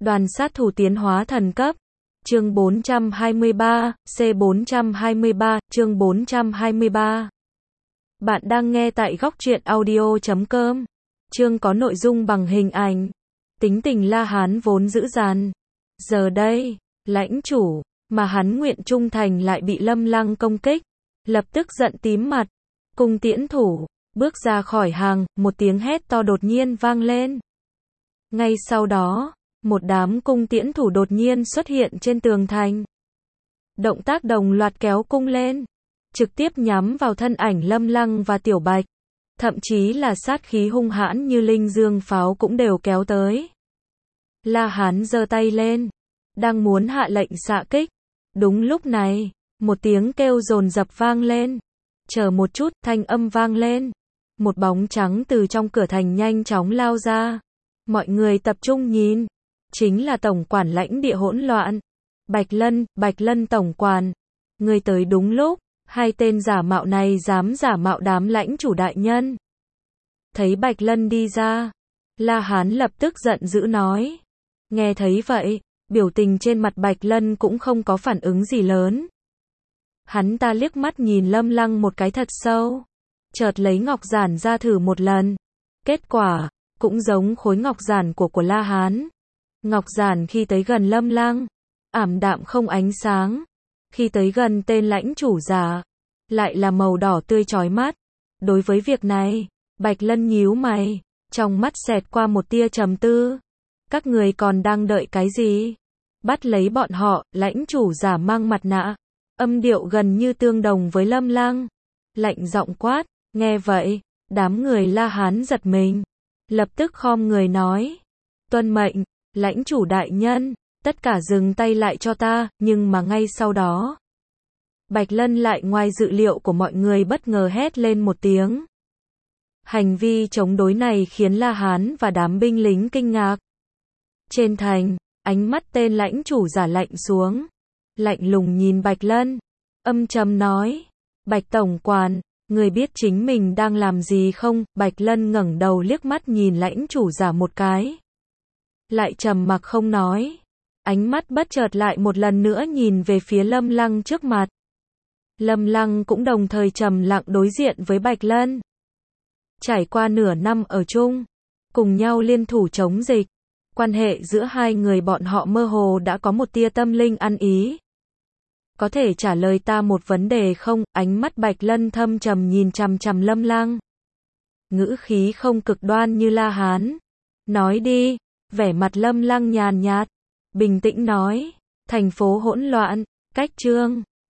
Đoàn sát thủ tiến hóa thần cấp. Chương 423, C423, chương 423. Bạn đang nghe tại Góc Truyện Audio.com. Chương có nội dung bằng hình ảnh. Tính tình La Hán vốn dữ dằn. Giờ đây, lãnh chủ, mà hắn nguyện trung thành lại bị Lâm Lăng công kích. Lập tức giận tím mặt. Cung tiễn thủ, bước ra khỏi hàng, một tiếng hét to đột nhiên vang lên. Ngay sau đó, một đám cung tiễn thủ đột nhiên xuất hiện trên tường thành. Động tác đồng loạt kéo cung lên, trực tiếp nhắm vào thân ảnh Lâm Lăng và Tiểu Bạch. Thậm chí là sát khí hung hãn như linh dương pháo cũng đều kéo tới. La Hán giơ tay lên, đang muốn hạ lệnh xạ kích. Đúng lúc này, một tiếng kêu dồn dập vang lên. Chờ một chút, thanh âm vang lên. Một bóng trắng từ trong cửa thành nhanh chóng lao ra. Mọi người tập trung nhìn. Chính là tổng quản lãnh địa hỗn loạn. Bạch Lân tổng quản. Người tới đúng lúc. Hai tên giả mạo này dám giả mạo đám lãnh chủ đại nhân. Thấy Bạch Lân đi ra, La Hán lập tức giận dữ nói. Nghe thấy vậy, biểu tình trên mặt Bạch Lân cũng không có phản ứng gì lớn. Hắn ta liếc mắt nhìn Lâm Lăng một cái thật sâu, chợt lấy ngọc giản ra thử một lần. Kết quả, cũng giống khối ngọc giản của La Hán. Ngọc giản khi tới gần Lâm Lăng, ảm đạm không ánh sáng. Khi tới gần tên lãnh chủ giả, lại là màu đỏ tươi chói mắt. Đối với việc này, Bạch Lân nhíu mày, trong mắt xẹt qua một tia trầm tư. Các người còn đang đợi cái gì? Bắt lấy bọn họ. Lãnh chủ giả mang mặt nạ, âm điệu gần như tương đồng với Lâm Lăng. Lạnh giọng quát. Nghe vậy, đám người La Hán giật mình, lập tức khom người nói. Tuân mệnh, lãnh chủ đại nhân, tất cả dừng tay lại cho ta. Nhưng mà ngay sau đó, Bạch Lân lại ngoài dự liệu của mọi người bất ngờ hét lên một tiếng. Hành vi chống đối này khiến La Hán và đám binh lính kinh ngạc. Trên thành, ánh mắt tên lãnh chủ giả lạnh xuống, lạnh lùng nhìn Bạch Lân, âm trầm nói. Bạch tổng quản, người biết chính mình đang làm gì không? Bạch Lân ngẩng đầu liếc mắt nhìn lãnh chủ giả một cái, lại trầm mặc không nói. Ánh mắt bất chợt lại một lần nữa nhìn về phía Lâm Lăng trước mặt. Lâm Lăng cũng đồng thời trầm lặng đối diện với Bạch Lân. Trải qua nửa năm ở chung, cùng nhau liên thủ chống dịch, quan hệ giữa hai người bọn họ mơ hồ đã có một tia tâm linh ăn ý. Có thể trả lời ta một vấn đề không? Ánh mắt Bạch Lân thâm trầm nhìn chằm chằm Lâm Lăng. Ngữ khí không cực đoan như La Hán. Nói đi. Vẻ mặt Lâm Lăng nhàn nhạt, bình tĩnh nói. Thành phố hỗn loạn, cách chương